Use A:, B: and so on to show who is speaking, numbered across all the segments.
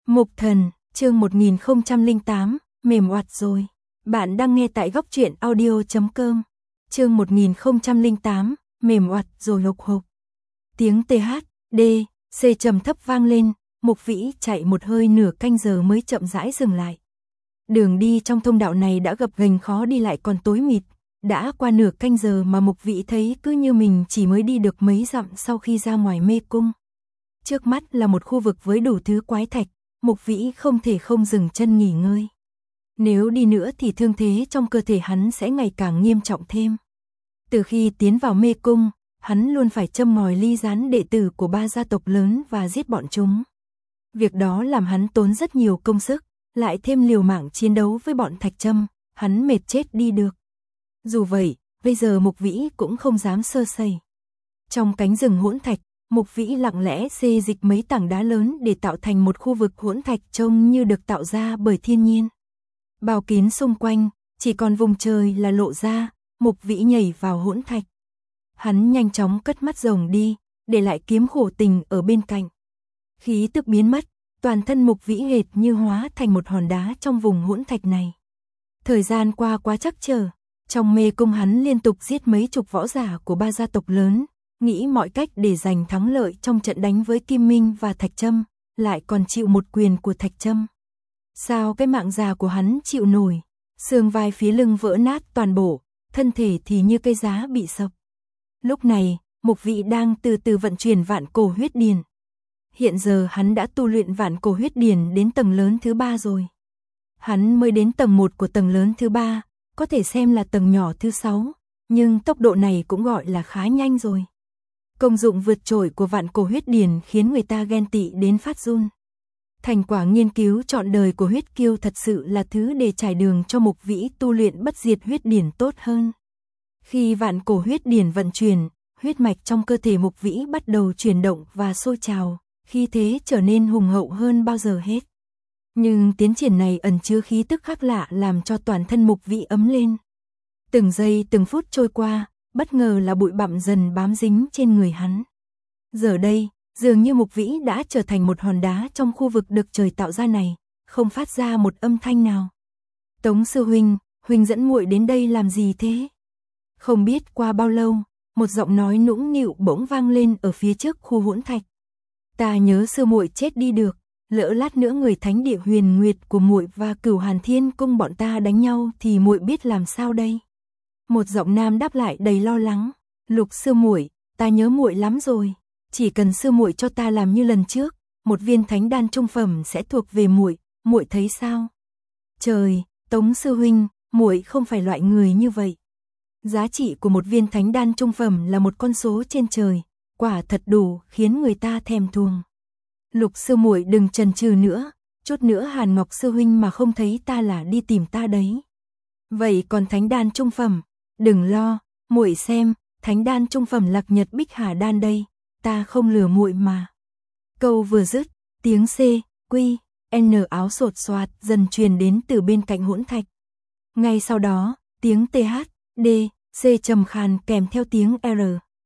A: Mục Thần, chương 1008, mềm oặt rồi. Bạn đang nghe tại góc truyện audio.com. Chương 1008, mềm oặt rồi hộc hộc. Tiếng TH, D, C trầm thấp vang lên, Mục Vĩ chạy một hơi nửa canh giờ mới chậm rãi dừng lại. Đường đi trong thông đạo này đã gập ghềnh khó đi lại còn tối mịt, đã qua nửa canh giờ mà Mục Vĩ thấy cứ như mình chỉ mới đi được mấy dặm sau khi ra ngoài mê cung. Trước mắt là một khu vực với đủ thứ quái thạch, Mục Vĩ không thể không dừng chân nghỉ ngơi. Nếu đi nữa thì thương thế trong cơ thể hắn sẽ ngày càng nghiêm trọng thêm. Từ khi tiến vào mê cung, hắn luôn phải châm ngòi ly gián đệ tử của 3 gia tộc lớn và giết bọn chúng. Việc đó làm hắn tốn rất nhiều công sức, lại thêm liều mạng chiến đấu với bọn Thạch Trâm, hắn mệt chết đi được. Dù vậy, bây giờ Mục Vĩ cũng không dám sơ sẩy. Trong cánh rừng hỗn thạch, Mục Vĩ lặng lẽ xê dịch mấy tảng đá lớn để tạo thành một khu vực hỗn thạch trông như được tạo ra bởi thiên nhiên. Bao kín xung quanh, chỉ còn vùng trời là lộ ra, Mục Vĩ nhảy vào hỗn thạch. Hắn nhanh chóng cất mắt rồng đi, để lại kiếm khổ tình ở bên cạnh. Khí tức biến mất, toàn thân Mục Vĩ hệt như hóa thành một hòn đá trong vùng hỗn thạch này. Thời gian qua quá trắc trở, trong mê cung hắn liên tục giết mấy chục võ giả của 3 gia tộc lớn, nghĩ mọi cách để giành thắng lợi trong trận đánh với Kim Minh và Thạch Trâm, lại còn chịu một quyền của Thạch Trâm. Sao cái mạng già của hắn chịu nổi, xương vai phía lưng vỡ nát toàn bộ, thân thể thì như cây giá bị sập. Lúc này, Mục Vĩ đang từ từ vận chuyển vạn cổ huyết điển. Hiện giờ hắn đã tu luyện vạn cổ huyết điển đến tầng lớn thứ 3 rồi. Hắn mới đến tầng 1 của tầng lớn thứ 3, có thể xem là tầng nhỏ thứ 6, nhưng tốc độ này cũng gọi là khá nhanh rồi. Công dụng vượt trội của vạn cổ huyết điển khiến người ta ghen tị đến phát run. Thành quả nghiên cứu trọn đời của huyết kiêu thật sự là thứ để trải đường cho Mục Vĩ tu luyện bất diệt huyết điển tốt hơn. Khi vạn cổ huyết điển vận chuyển, huyết mạch trong cơ thể Mục Vĩ bắt đầu chuyển động và sôi trào, khi thế trở nên hùng hậu hơn bao giờ hết. Nhưng tiến triển này ẩn chứa khí tức khác lạ làm cho toàn thân Mục Vĩ ấm lên. Từng giây từng phút trôi qua, bất ngờ là bụi bặm dần bám dính trên người hắn. Giờ đây, dường như Mục Vĩ đã trở thành một hòn đá trong khu vực được trời tạo ra này, không phát ra một âm thanh nào. Tống sư huynh, huynh dẫn muội đến đây làm gì thế? Không biết qua bao lâu, một giọng nói nũng nịu bỗng vang lên ở phía trước khu hỗn thạch. Ta nhớ sư muội chết đi được, lỡ lát nữa người thánh địa Huyền Nguyệt của muội và Cửu Hàn Thiên Cung bọn ta đánh nhau thì muội biết làm sao đây? Một giọng nam đáp lại đầy lo lắng, Lục sư muội, ta nhớ muội lắm rồi, chỉ cần sư muội cho ta làm như lần trước, một viên thánh đan trung phẩm sẽ thuộc về muội, muội thấy sao? Trời, Tống sư huynh, muội không phải loại người như vậy. Giá trị của một viên thánh đan trung phẩm là một con số trên trời, quả thật đủ khiến người ta thèm thuồng. Lục sư muội đừng chần chừ nữa, chút nữa Hàn Ngọc sư huynh mà không thấy ta là đi tìm ta đấy. Vậy còn thánh đan trung phẩm, đừng lo, muội xem, thánh đan trung phẩm Lạc Nhật Bích Hà đan đây, ta không lừa muội mà. Câu vừa dứt, tiếng C, Q, N áo sột soạt dần truyền đến từ bên cạnh hỗn thạch. Ngay sau đó, tiếng TH, D, C trầm khàn kèm theo tiếng R,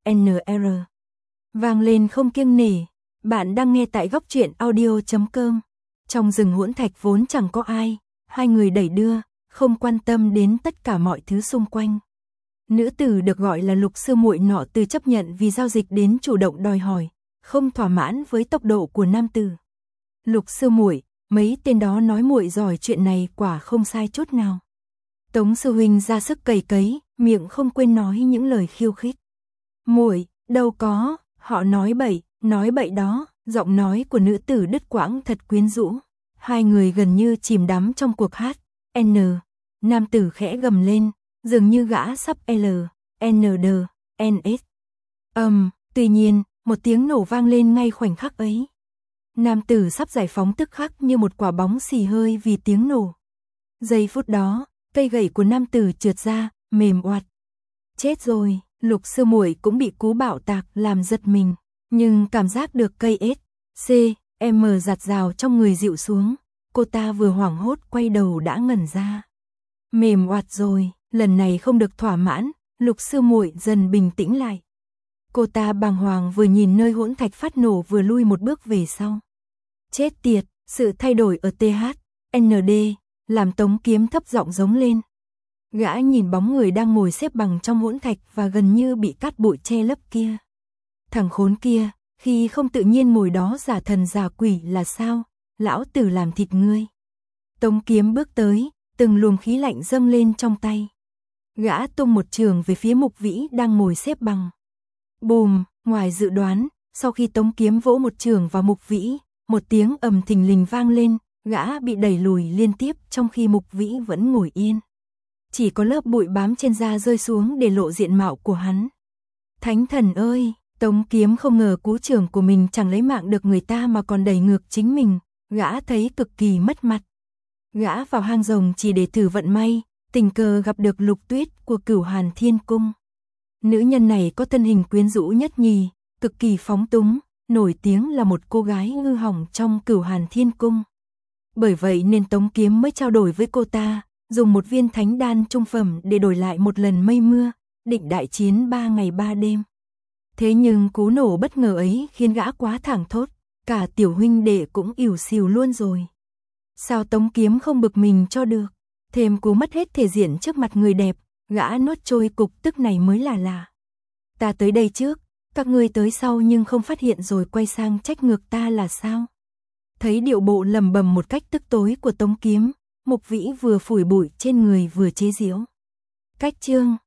A: NR vang lên không kiêng nể. Bạn đang nghe tại góc truyện audio.com. Trong rừng hỗn thạch vốn chẳng có ai, hai người đẩy đưa, không quan tâm đến tất cả mọi thứ xung quanh. Nữ tử được gọi là Lục sư muội nọ từ chấp nhận vì giao dịch đến chủ động đòi hỏi, không thỏa mãn với tốc độ của nam tử. Lục sư muội, mấy tên đó nói muội giỏi chuyện này quả không sai chút nào. Tống sư huynh ra sức cày cấy, miệng không quên nói những lời khiêu khích. Muội, đâu có, họ nói bậy đó, giọng nói của nữ tử đứt quãng thật quyến rũ. Hai người gần như chìm đắm trong cuộc hát. N, nam tử khẽ gầm lên, dường như gã sắp L, ND, NS. Tuy nhiên, một tiếng nổ vang lên ngay khoảnh khắc ấy. Nam tử sắp giải phóng tức khắc như một quả bóng xì hơi vì tiếng nổ. Giây phút đó, cây gậy của nam tử trượt ra, mềm oặt. Chết rồi, Lục sư muội cũng bị cú bạo tạc làm giật mình, nhưng cảm giác được cây S, C, M giạt rào trong người dịu xuống, cô ta vừa hoảng hốt quay đầu đã ngẩn ra. Mềm oặt rồi, lần này không được thỏa mãn, Lục sư muội dần bình tĩnh lại. Cô ta bàng hoàng vừa nhìn nơi hỗn thạch phát nổ vừa lui một bước về sau. Chết tiệt, Sự thay đổi ở TH, ND, làm Tống Kiếm thấp giọng giống lên. Gã nhìn bóng người đang ngồi xếp bằng trong hỗn thạch và gần như bị cát bụi che lấp kia. Thằng khốn kia, khi không tự nhiên ngồi đó giả thần giả quỷ là sao? Lão tử làm thịt ngươi. Tống Kiếm bước tới, từng luồng khí lạnh dâng lên trong tay. Gã tung một trường về phía Mục Vĩ đang ngồi xếp bằng. Bùm, ngoài dự đoán, sau khi Tống Kiếm vỗ một trường vào Mục Vĩ, một tiếng ầm thình lình vang lên, gã bị đẩy lùi liên tiếp trong khi Mục Vĩ vẫn ngồi yên. Chỉ có lớp bụi bám trên da rơi xuống để lộ diện mạo của hắn. Thánh thần ơi, Tống Kiếm không ngờ cú trường của mình chẳng lấy mạng được người ta mà còn đẩy ngược chính mình, gã thấy cực kỳ mất mặt. Gã vào hang rồng chỉ để thử vận may, tình cờ gặp được Lục Tuyết của Cửu Hàn Thiên Cung. Nữ nhân này có thân hình quyến rũ nhất nhì, cực kỳ phóng túng, nổi tiếng là một cô gái hư hỏng trong Cửu Hàn Thiên Cung. Bởi vậy nên Tống Kiếm mới trao đổi với cô ta, dùng một viên thánh đan trung phẩm để đổi lại một lần mây mưa, định đại chiến 3 ngày 3 đêm. Thế nhưng cú nổ bất ngờ ấy khiến gã quá thảng thốt, cả tiểu huynh đệ cũng ỉu xìu luôn rồi. Sao Tống Kiếm không bực mình cho được, thêm cú mất hết thể diện trước mặt người đẹp, gã nuốt trôi cục tức này mới là lạ. Ta tới đây trước, các ngươi tới sau nhưng không phát hiện rồi quay sang trách ngược ta là sao? Thấy điệu bộ lầm bầm một cách tức tối của Tống Kiếm, Mục Vĩ vừa phủi bụi trên người vừa chế giễu. Cách chương